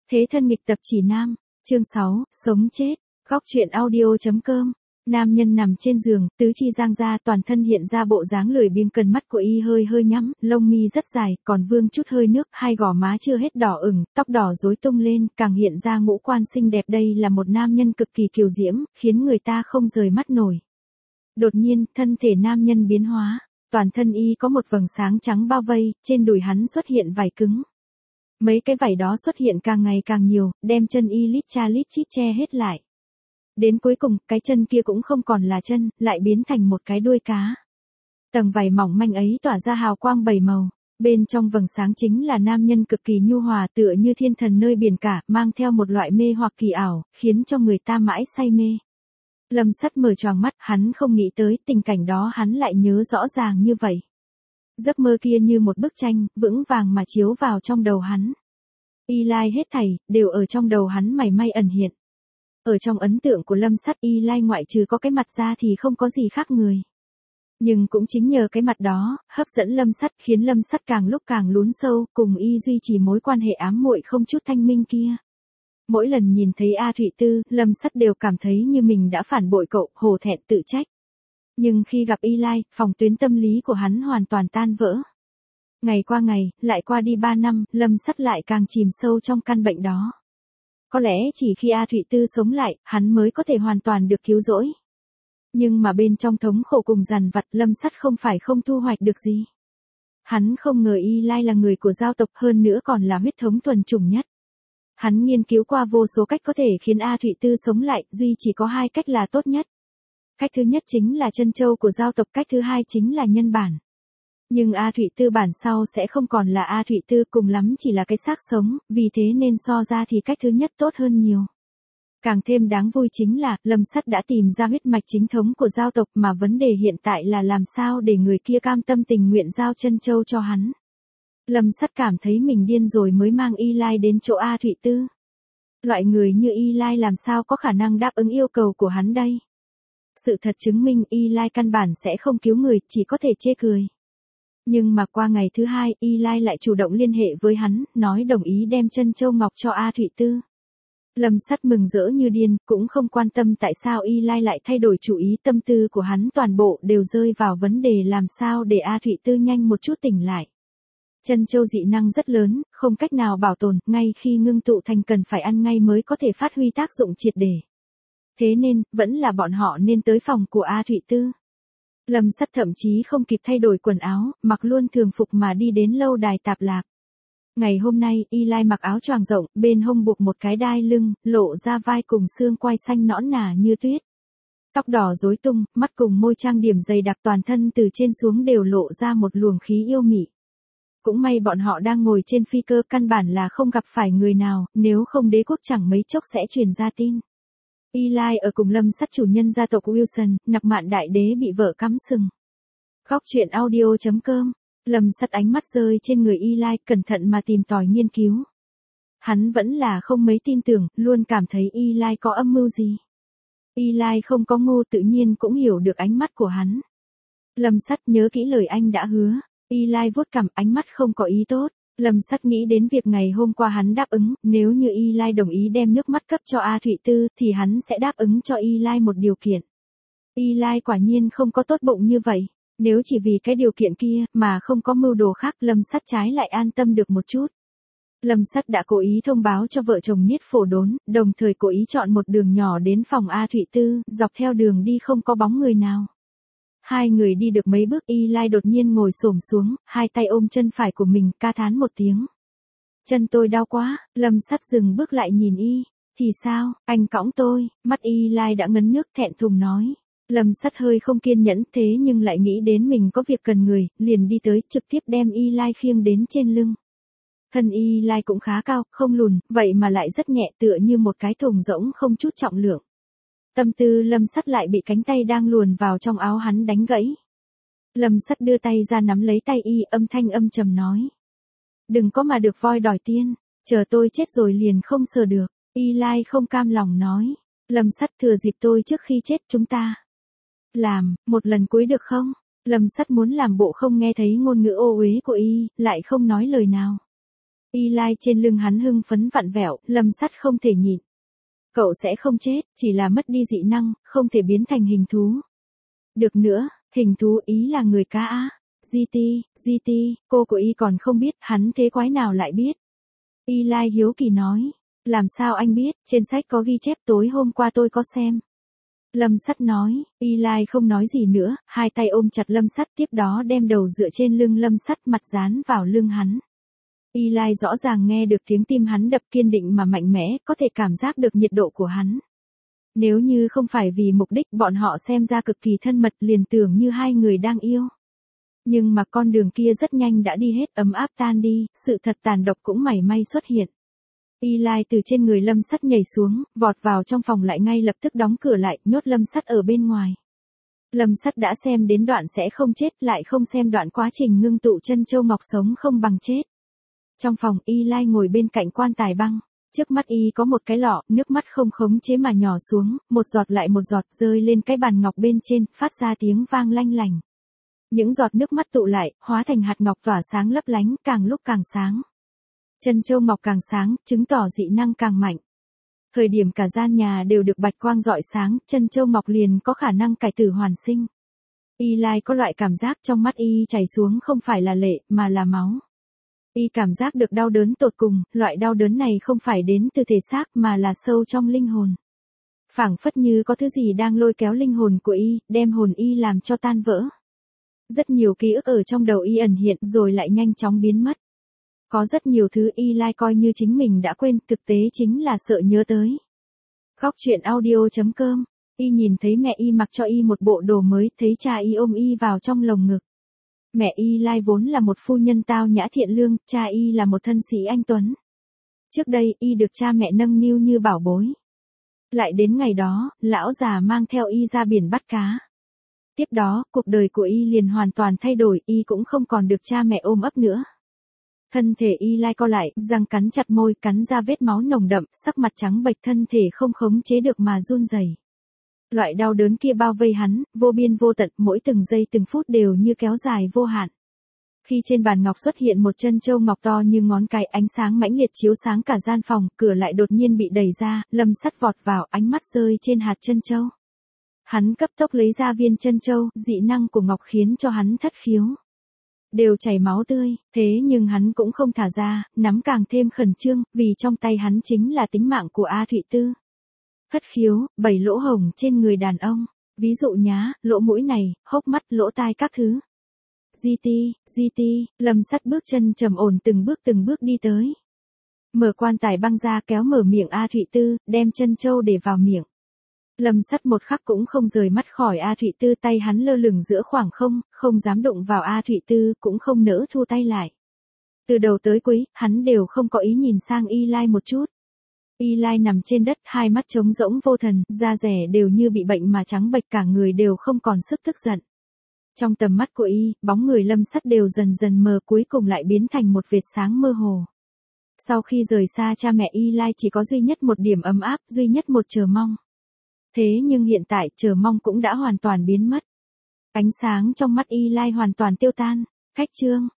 Thế thân nghịch tập chỉ nam, chương 6, sống chết, góc truyện audio.com. Nam nhân nằm trên giường, tứ chi giang ra, toàn thân hiện ra bộ dáng lười biếng, cần mắt của y hơi hơi nhắm, lông mi rất dài, còn vương chút hơi nước, hai gò má chưa hết đỏ ửng, tóc đỏ rối tung lên, càng hiện ra ngũ quan xinh đẹp. Đây là một nam nhân cực kỳ kiều diễm, khiến người ta không rời mắt nổi. Đột nhiên, thân thể nam nhân biến hóa, toàn thân y có một vầng sáng trắng bao vây, trên đùi hắn xuất hiện vảy cứng. Mấy cái vảy đó xuất hiện càng ngày càng nhiều, đem chân y lít cha lít chít che hết lại. Đến cuối cùng, cái chân kia cũng không còn là chân, lại biến thành một cái đuôi cá. Tầng vảy mỏng manh ấy tỏa ra hào quang bảy màu. Bên trong vầng sáng chính là nam nhân cực kỳ nhu hòa, tựa như thiên thần nơi biển cả, mang theo một loại mê hoặc kỳ ảo, khiến cho người ta mãi say mê. Lâm Sắt mở choàng mắt, hắn không nghĩ tới tình cảnh đó hắn lại nhớ rõ ràng như vậy. Giấc mơ kia như một bức tranh, vững vàng mà chiếu vào trong đầu hắn. Y Lai hết thảy, đều ở trong đầu hắn mảy may ẩn hiện. Ở trong ấn tượng của Lâm Sắt, Y Lai ngoại trừ có cái mặt ra thì không có gì khác người. Nhưng cũng chính nhờ cái mặt đó, hấp dẫn Lâm Sắt, khiến Lâm Sắt càng lúc càng lún sâu, cùng y duy trì mối quan hệ ám muội không chút thanh minh kia. Mỗi lần nhìn thấy A Thụy Tư, Lâm Sắt đều cảm thấy như mình đã phản bội cậu, hổ thẹn tự trách. Nhưng khi gặp Y Lai, phòng tuyến tâm lý của hắn hoàn toàn tan vỡ. Ngày qua ngày, lại qua đi 3 năm, Lâm Sắt lại càng chìm sâu trong căn bệnh đó. Có lẽ chỉ khi A Thụy Tư sống lại, hắn mới có thể hoàn toàn được cứu rỗi. Nhưng mà bên trong thống khổ cùng dằn vặt, Lâm Sắt không phải không thu hoạch được gì. Hắn không ngờ Y Lai là người của giao tộc, hơn nữa còn là huyết thống thuần chủng nhất. Hắn nghiên cứu qua vô số cách có thể khiến A Thụy Tư sống lại, duy chỉ có 2 cách là tốt nhất. Cách thứ nhất chính là chân châu của giao tộc, cách thứ hai chính là nhân bản. Nhưng A Thụy Tư bản sau sẽ không còn là A Thụy Tư, cùng lắm chỉ là cái xác sống, vì thế nên so ra thì cách thứ nhất tốt hơn nhiều. Càng thêm đáng vui chính là, Lâm Sắt đã tìm ra huyết mạch chính thống của giao tộc, mà vấn đề hiện tại là làm sao để người kia cam tâm tình nguyện giao chân châu cho hắn. Lâm Sắt cảm thấy mình điên rồi mới mang Y Lai đến chỗ A Thụy Tư. Loại người như Y Lai làm sao có khả năng đáp ứng yêu cầu của hắn đây? Sự thật chứng minh Y Lai căn bản sẽ không cứu người, chỉ có thể chê cười. Nhưng mà qua ngày thứ 2, Y Lai lại chủ động liên hệ với hắn, nói đồng ý đem chân châu ngọc cho A Thụy Tư. Lâm Sắt mừng rỡ như điên, cũng không quan tâm tại sao Y Lai lại thay đổi chủ ý, tâm tư của hắn toàn bộ đều rơi vào vấn đề làm sao để A Thụy Tư nhanh một chút tỉnh lại. Chân châu dị năng rất lớn, không cách nào bảo tồn, ngay khi ngưng tụ thành cần phải ăn ngay mới có thể phát huy tác dụng triệt để. Thế nên, vẫn là bọn họ nên tới phòng của A Thụy Tư. Lâm Sắt thậm chí không kịp thay đổi quần áo, mặc luôn thường phục mà đi đến lâu đài tạp lạp. Ngày hôm nay, Y Lai mặc áo choàng rộng, bên hông buộc một cái đai lưng, lộ ra vai cùng xương quai xanh nõn nà như tuyết. Tóc đỏ rối tung, mắt cùng môi trang điểm dày đặc, toàn thân từ trên xuống đều lộ ra một luồng khí yêu mị. Cũng may bọn họ đang ngồi trên phi cơ, căn bản là không gặp phải người nào, nếu không đế quốc chẳng mấy chốc sẽ truyền ra tin. Y Lai ở cùng Lâm Sắt chủ nhân gia tộc Wilson, Nặc Mạn đại đế bị vợ cắm sừng. Góc truyện audio.com. Lâm Sắt ánh mắt rơi trên người Y Lai, cẩn thận mà tìm tòi nghiên cứu. Hắn vẫn là không mấy tin tưởng, luôn cảm thấy Y Lai có âm mưu gì. Y Lai không có ngu, tự nhiên cũng hiểu được ánh mắt của hắn. Lâm Sắt nhớ kỹ lời anh đã hứa. Y Lai vuốt cằm, ánh mắt không có ý tốt. Lâm Sắt nghĩ đến việc ngày hôm qua hắn đáp ứng, nếu như Y Lai đồng ý đem nước mắt cấp cho A Thụy Tư, thì hắn sẽ đáp ứng cho Y Lai một điều kiện. Y Lai quả nhiên không có tốt bụng như vậy. Nếu chỉ vì cái điều kiện kia, mà không có mưu đồ khác, Lâm Sắt trái lại an tâm được một chút. Lâm Sắt đã cố ý thông báo cho vợ chồng Niết Phổ Đốn, đồng thời cố ý chọn một đường nhỏ đến phòng A Thụy Tư, dọc theo đường đi không có bóng người nào. Hai người đi được mấy bước, Y Lai đột nhiên ngồi xổm xuống, hai tay ôm chân phải của mình, ca thán một tiếng. Chân tôi đau quá. Lâm Sắt dừng bước lại nhìn Y. Thì sao, anh cõng tôi. Mắt Y Lai đã ngấn nước, thẹn thùng nói. Lâm Sắt hơi không kiên nhẫn, thế nhưng lại nghĩ đến mình có việc cần người, liền đi tới, trực tiếp đem Y Lai khiêng đến trên lưng. Thân Y Lai cũng khá cao, không lùn, vậy mà lại rất nhẹ, tựa như một cái thùng rỗng không chút trọng lượng. Tâm tư Lâm Sắt lại bị cánh tay đang luồn vào trong áo hắn đánh gãy. Lâm Sắt đưa tay ra nắm lấy tay Y, âm thanh âm trầm nói. Đừng có mà được voi đòi tiên, chờ tôi chết rồi liền không sờ được. Y Lai không cam lòng nói. Lâm Sắt, thừa dịp tôi trước khi chết chúng ta làm một lần cuối được không? Lâm Sắt muốn làm bộ không nghe thấy ngôn ngữ ô uế của Y, lại không nói lời nào. Eli trên lưng hắn hưng phấn vặn vẹo, Lâm Sắt không thể nhịn. Cậu sẽ không chết, chỉ là mất đi dị năng, không thể biến thành hình thú. Được nữa, hình thú ý là người cá á. GT, cô của Y còn không biết, hắn thế quái nào lại biết. Eli hiếu kỳ nói, làm sao anh biết, trên sách có ghi chép tối hôm qua tôi có xem. Lâm Sắt nói, Eli không nói gì nữa, hai tay ôm chặt Lâm Sắt tiếp đó đem đầu dựa trên lưng Lâm Sắt mặt dán vào lưng hắn. Eli rõ ràng nghe được tiếng tim hắn đập kiên định mà mạnh mẽ, có thể cảm giác được nhiệt độ của hắn. Nếu như không phải vì mục đích bọn họ xem ra cực kỳ thân mật liền tưởng như hai người đang yêu. Nhưng mà con đường kia rất nhanh đã đi hết, ấm áp tan đi, sự thật tàn độc cũng mảy may xuất hiện. Eli từ trên người Lâm Sắt nhảy xuống, vọt vào trong phòng lại ngay lập tức đóng cửa lại, nhốt Lâm Sắt ở bên ngoài. Lâm Sắt đã xem đến đoạn sẽ không chết, lại không xem đoạn quá trình ngưng tụ chân châu ngọc sống không bằng chết. Trong phòng, Eli ngồi bên cạnh quan tài băng. Trước mắt Y có một cái lọ, nước mắt không khống chế mà nhỏ xuống, một giọt lại một giọt rơi lên cái bàn ngọc bên trên, phát ra tiếng vang lanh lành. Những giọt nước mắt tụ lại, hóa thành hạt ngọc tỏa sáng lấp lánh, càng lúc càng sáng. Chân châu ngọc càng sáng, chứng tỏ dị năng càng mạnh. Thời điểm cả gian nhà đều được bạch quang rọi sáng, chân châu ngọc liền có khả năng cải tử hoàn sinh. Eli có loại cảm giác trong mắt Y chảy xuống không phải là lệ, mà là máu. Y cảm giác được đau đớn tột cùng, loại đau đớn này không phải đến từ thể xác mà là sâu trong linh hồn. Phảng phất như có thứ gì đang lôi kéo linh hồn của Y, đem hồn Y làm cho tan vỡ. Rất nhiều ký ức ở trong đầu Y ẩn hiện rồi lại nhanh chóng biến mất. Có rất nhiều thứ Eli coi như chính mình đã quên, thực tế chính là sợ nhớ tới. Góc truyện audio.com, Y nhìn thấy mẹ Y mặc cho Y một bộ đồ mới, thấy cha Y ôm Y vào trong lồng ngực. Mẹ Eli vốn là một phu nhân tao nhã thiện lương, cha Y là một thân sĩ anh tuấn. Trước đây, Y được cha mẹ nâng niu như bảo bối. Lại đến ngày đó, lão già mang theo Y ra biển bắt cá. Tiếp đó, cuộc đời của Y liền hoàn toàn thay đổi, Y cũng không còn được cha mẹ ôm ấp nữa. Thân thể Eli co lại, răng cắn chặt môi, cắn ra vết máu nồng đậm, sắc mặt trắng bệch, thân thể không khống chế được mà run rẩy. Loại đau đớn kia bao vây hắn, vô biên vô tận, mỗi từng giây từng phút đều như kéo dài vô hạn. Khi trên bàn ngọc xuất hiện một chân châu ngọc to như ngón cái, ánh sáng mãnh liệt chiếu sáng cả gian phòng, cửa lại đột nhiên bị đẩy ra, Lâm Sắt vọt vào, ánh mắt rơi trên hạt chân châu. Hắn cấp tốc lấy ra viên chân châu, dị năng của ngọc khiến cho hắn thất khiếu. Đều chảy máu tươi, thế nhưng hắn cũng không thả ra, nắm càng thêm khẩn trương, vì trong tay hắn chính là tính mạng của A Thụy Tư. Thất khiếu, 7 lỗ hổng trên người đàn ông, ví dụ nhá, lỗ mũi này, hốc mắt, lỗ tai các thứ. GT, Lâm Sắt bước chân trầm ổn từng bước đi tới. Mở quan tài băng ra kéo mở miệng A Thụy Tư, đem chân châu để vào miệng. Lâm Sắt một khắc cũng không rời mắt khỏi A Thụy Tư, tay hắn lơ lửng giữa khoảng không, không dám đụng vào A Thụy Tư, cũng không nỡ thu tay lại. Từ đầu tới cuối, hắn đều không có ý nhìn sang Eli một chút. Eli nằm trên đất, hai mắt trống rỗng vô thần, da rẻ đều như bị bệnh mà trắng bệch, cả người đều không còn sức tức giận. Trong tầm mắt của Y, bóng người Lâm Sắt đều dần dần mờ, cuối cùng lại biến thành một vệt sáng mơ hồ. Sau khi rời xa cha mẹ, Eli chỉ có duy nhất một điểm ấm áp, duy nhất một chờ mong. Thế nhưng hiện tại, chờ mong cũng đã hoàn toàn biến mất. Ánh sáng trong mắt Eli hoàn toàn tiêu tan. Khách trương,